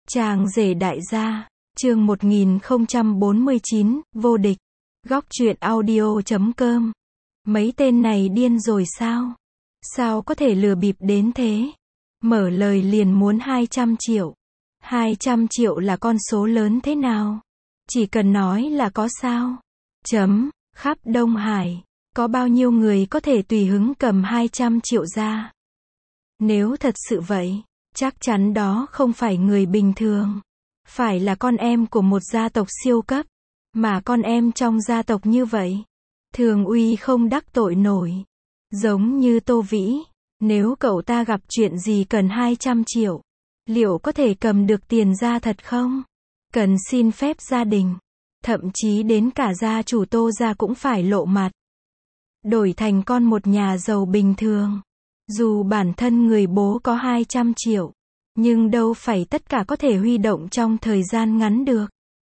Chàng rể đại gia, chương 1049, vô địch. Góc truyện audio.com. Mấy tên này điên rồi sao? Sao có thể lừa bịp đến thế? Mở lời liền muốn 200 triệu. 200 triệu là con số lớn thế nào? Chỉ cần nói là có sao? Khắp Đông Hải, có bao nhiêu người có thể tùy hứng cầm 200 triệu ra? Nếu thật sự vậy, chắc chắn đó không phải người bình thường. Phải là con em của một gia tộc siêu cấp. Mà con em trong gia tộc như vậy, Thường Uy không đắc tội nổi. Giống như Tô Vĩ, nếu cậu ta gặp chuyện gì cần 200 triệu, liệu có thể cầm được tiền ra thật không? Cần xin phép gia đình. Thậm chí đến cả gia chủ Tô gia cũng phải lộ mặt. Đổi thành con một nhà giàu bình thường. Dù bản thân người bố có 200 triệu, nhưng đâu phải tất cả có thể huy động trong thời gian ngắn được.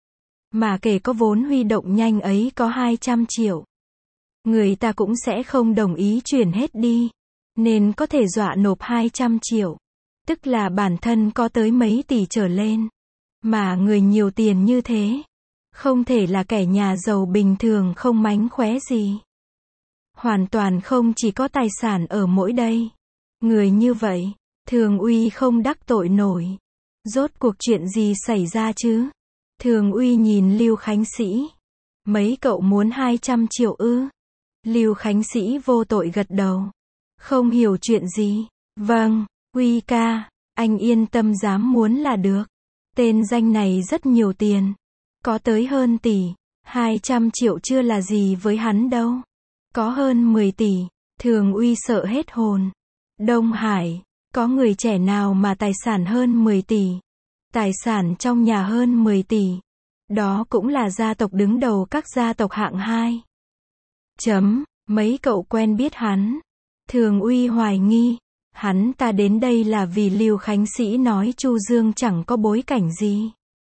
Mà kể có vốn huy động nhanh ấy có 200 triệu. Người ta cũng sẽ không đồng ý chuyển hết đi. Nên có thể dọa nộp 200 triệu. Tức là bản thân có tới mấy tỷ trở lên. Mà người nhiều tiền như thế, không thể là kẻ nhà giàu bình thường không mánh khóe gì. Hoàn toàn không chỉ có tài sản ở mỗi đây. Người như vậy, Thường Uy không đắc tội nổi. Rốt cuộc chuyện gì xảy ra chứ? Thường Uy nhìn Lưu Khánh Sĩ. Mấy cậu muốn 200 triệu ư? Lưu Khánh Sĩ vô tội gật đầu. Không hiểu chuyện gì. Vâng, Uy ca, anh yên tâm dám muốn là được. Tên danh này rất nhiều tiền. Có tới hơn tỷ. 200 triệu chưa là gì với hắn đâu. Có hơn 10 tỷ. Thường Uy sợ hết hồn. Đông Hải, có người trẻ nào mà tài sản hơn 10 tỷ. Tài sản trong nhà hơn 10 tỷ. Đó cũng là gia tộc đứng đầu các gia tộc hạng 2. Mấy cậu quen biết hắn. Thường Uy hoài nghi. Hắn ta đến đây là vì Lưu Khánh Sĩ nói Chu Dương chẳng có bối cảnh gì.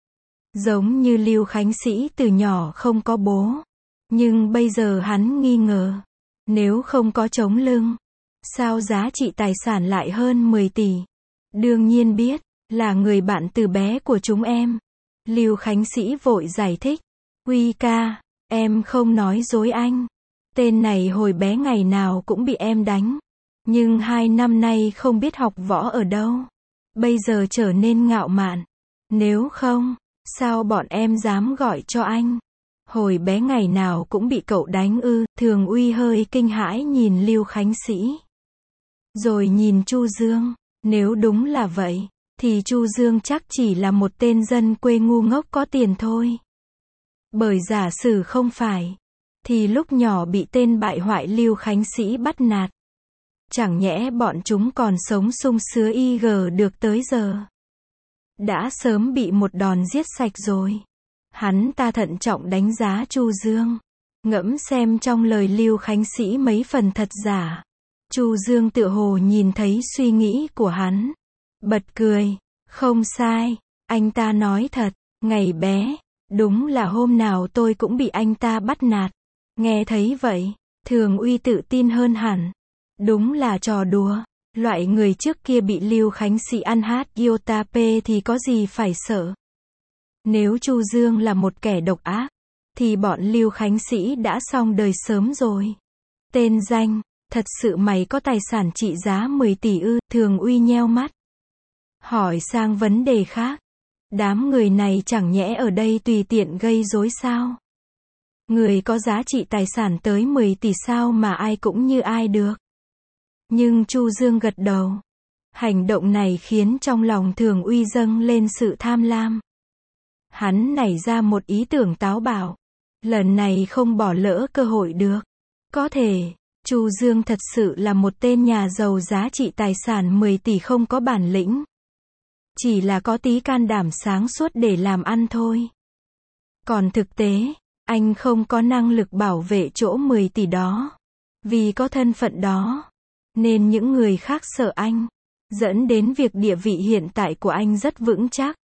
Giống như Lưu Khánh Sĩ từ nhỏ không có bố. Nhưng bây giờ hắn nghi ngờ. Nếu không có chống lưng, sao giá trị tài sản lại hơn 10 tỷ? Đương nhiên biết, là người bạn từ bé của chúng em. Lưu Khánh Sĩ vội giải thích. Uy ca, em không nói dối anh. Tên này hồi bé ngày nào cũng bị em đánh. Nhưng 2 năm nay không biết học võ ở đâu. Bây giờ trở nên ngạo mạn. Nếu không, sao bọn em dám gọi cho anh? Hồi bé ngày nào cũng bị cậu đánh ư? Thường Uy hơi kinh hãi nhìn Lưu Khánh Sĩ. Rồi nhìn Chu Dương. Nếu đúng là vậy, thì Chu Dương chắc chỉ là một tên dân quê ngu ngốc có tiền thôi. Bởi giả sử không phải, thì lúc nhỏ bị tên bại hoại Lưu Khánh Sĩ bắt nạt. Chẳng nhẽ bọn chúng còn sống sung sướng IG được tới giờ. Đã sớm bị một đòn giết sạch rồi. Hắn ta thận trọng đánh giá Chu Dương. Ngẫm xem trong lời Lưu Khánh Sĩ mấy phần thật giả. Chu Dương tựa hồ nhìn thấy suy nghĩ của hắn. Bật cười. Không sai. Anh ta nói thật. Ngày bé, đúng là hôm nào tôi cũng bị anh ta bắt nạt. Nghe thấy vậy, Thường Uy tự tin hơn hẳn. Đúng là trò đùa. Loại người trước kia bị Lưu Khánh Sĩ ăn hát iota p thì có gì phải sợ. Nếu Chu Dương là một kẻ độc ác, thì bọn Lưu Khánh Sĩ đã xong đời sớm rồi. Tên danh, thật sự mày có tài sản trị giá 10 tỷ ư? Thường Uy nheo mắt. Hỏi sang vấn đề khác. Đám người này chẳng nhẽ ở đây tùy tiện gây rối sao? Người có giá trị tài sản tới 10 tỷ sao mà ai cũng như ai được? Nhưng Chu Dương gật đầu. Hành động này khiến trong lòng Thường Uy dâng lên sự tham lam. Hắn nảy ra một ý tưởng táo bạo. Lần này không bỏ lỡ cơ hội được. Có thể, Chu Dương thật sự là một tên nhà giàu giá trị tài sản 10 tỷ không có bản lĩnh. Chỉ là có tí can đảm sáng suốt để làm ăn thôi. Còn thực tế, anh không có năng lực bảo vệ chỗ 10 tỷ đó. Vì có thân phận đó, nên những người khác sợ anh. Dẫn đến việc địa vị hiện tại của anh rất vững chắc.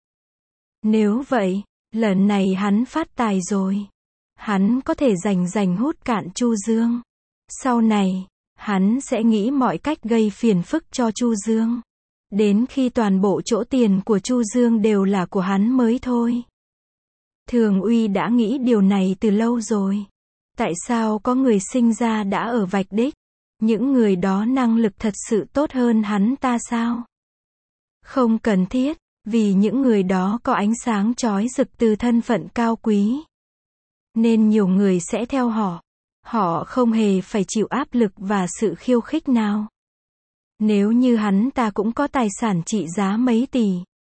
Nếu vậy, lần này hắn phát tài rồi. Hắn có thể rành hút cạn Chu Dương. Sau này, hắn sẽ nghĩ mọi cách gây phiền phức cho Chu Dương. Đến khi toàn bộ chỗ tiền của Chu Dương đều là của hắn mới thôi. Thường Uy đã nghĩ điều này từ lâu rồi. Tại sao có người sinh ra đã ở vạch đích? Những người đó năng lực thật sự tốt hơn hắn ta sao? Không cần thiết, vì những người đó có ánh sáng chói rực từ thân phận cao quý. Nên nhiều người sẽ theo họ. Họ không hề phải chịu áp lực và sự khiêu khích nào. Nếu như hắn ta cũng có tài sản trị giá mấy tỷ,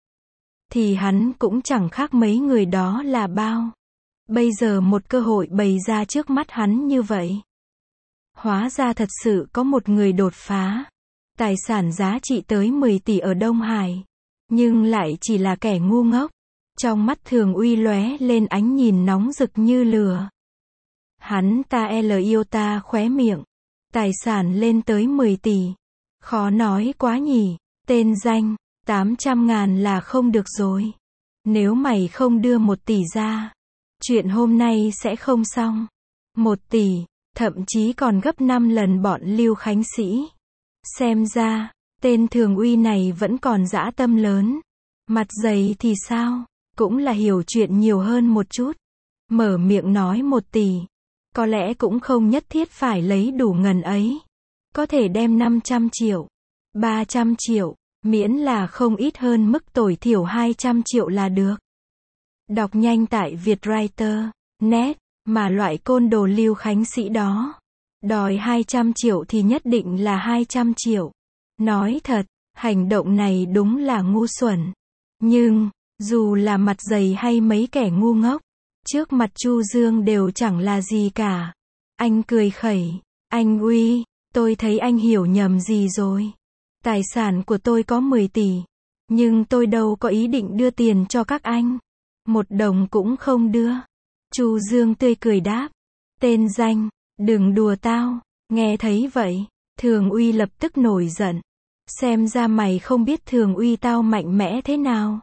thì hắn cũng chẳng khác mấy người đó là bao. Bây giờ một cơ hội bày ra trước mắt hắn như vậy. Hóa ra thật sự có một người đột phá. Tài sản giá trị tới 10 tỷ ở Đông Hải. Nhưng lại chỉ là kẻ ngu ngốc. Trong mắt Thường Uy lóe lên ánh nhìn nóng rực như lửa. Hắn ta iota khóe miệng. Tài sản lên tới 10 tỷ. Khó nói quá nhỉ. Tên danh, 800.000 là không được rồi. Nếu mày không đưa 1 tỷ ra, chuyện hôm nay sẽ không xong. 1 tỷ, thậm chí còn gấp 5 lần bọn Lưu Khánh Sĩ. Xem ra, tên Thường Uy này vẫn còn dã tâm lớn. Mặt dày thì sao? Cũng là hiểu chuyện nhiều hơn một chút. Mở miệng nói 1 tỷ. Có lẽ cũng không nhất thiết phải lấy đủ ngần ấy. Có thể đem 500 triệu, 300 triệu, miễn là không ít hơn mức tối thiểu 200 triệu là được. Đọc nhanh tại Vietwriter.net, mà loại côn đồ Lưu Khánh Sĩ đó. Đòi 200 triệu thì nhất định là 200 triệu. Nói thật, hành động này đúng là ngu xuẩn. Nhưng, dù là mặt dày hay mấy kẻ ngu ngốc, trước mặt Chu Dương đều chẳng là gì cả. Anh cười khẩy, anh Uy, tôi thấy anh hiểu nhầm gì rồi. Tài sản của tôi có 10 tỷ. Nhưng tôi đâu có ý định đưa tiền cho các anh. 1 đồng cũng không đưa. Chu Dương tươi cười đáp. Tên danh, đừng đùa tao. Nghe thấy vậy, Thường Uy lập tức nổi giận. Xem ra mày không biết Thường Uy tao mạnh mẽ thế nào.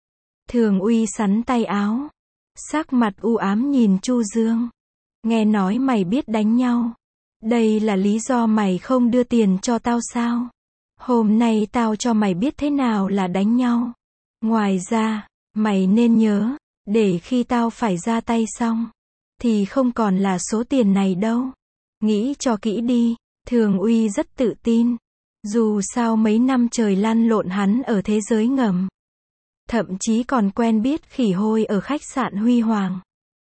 Thường Uy sắn tay áo. Sắc mặt u ám nhìn Chu Dương. Nghe nói mày biết đánh nhau. Đây là lý do mày không đưa tiền cho tao sao? Hôm nay tao cho mày biết thế nào là đánh nhau. Ngoài ra, mày nên nhớ, để khi tao phải ra tay xong, thì không còn là số tiền này đâu. Nghĩ cho kỹ đi, Thường Uy rất tự tin. Dù sao mấy năm trời lăn lộn hắn ở thế giới ngầm. Thậm chí còn quen biết khỉ hôi ở khách sạn Huy Hoàng.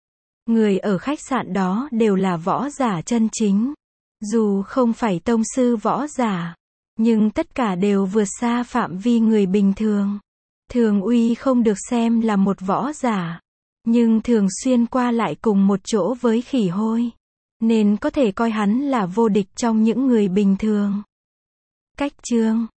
Người ở khách sạn đó đều là võ giả chân chính. Dù không phải tông sư võ giả, nhưng tất cả đều vượt xa phạm vi người bình thường. Thường Uy không được xem là một võ giả, nhưng thường xuyên qua lại cùng một chỗ với khỉ hôi, nên có thể coi hắn là vô địch trong những người bình thường. Cách chương